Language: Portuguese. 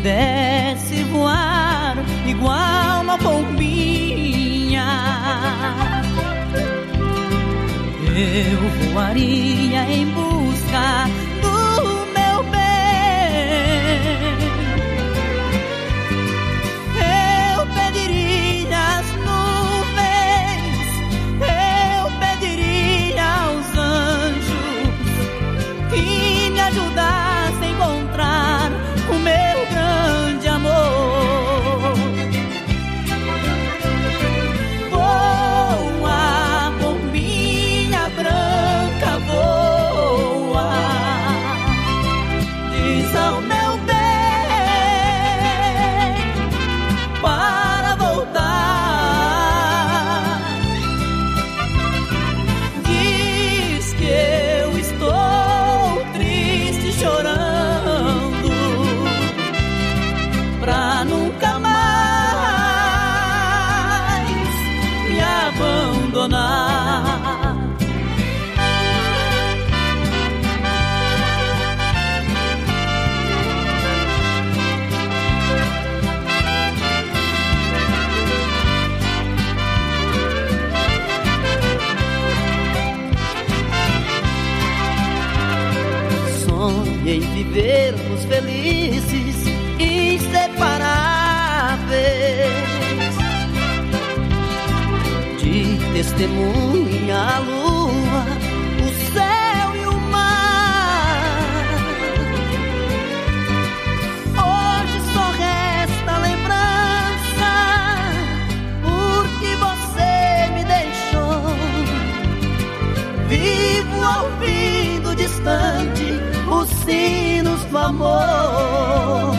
pudesse voar igual uma pombinha, eu voaria em busca do meu bem. Eu pediria às nuvens, eu pediria aos anjos que me ajudassem a encontrar o meu grande amor. Voa, pombinha branca, voa, diz ao meu bem para voltar. Diz que eu estou triste, chorando, pra nunca mais me abandonar. Sonhei vivermos felizes, inseparáveis, de testemunha a lua, o céu e o mar. Hoje só resta lembrança, porque você me deixou. Vivo ouvindo distante os sinos do amor.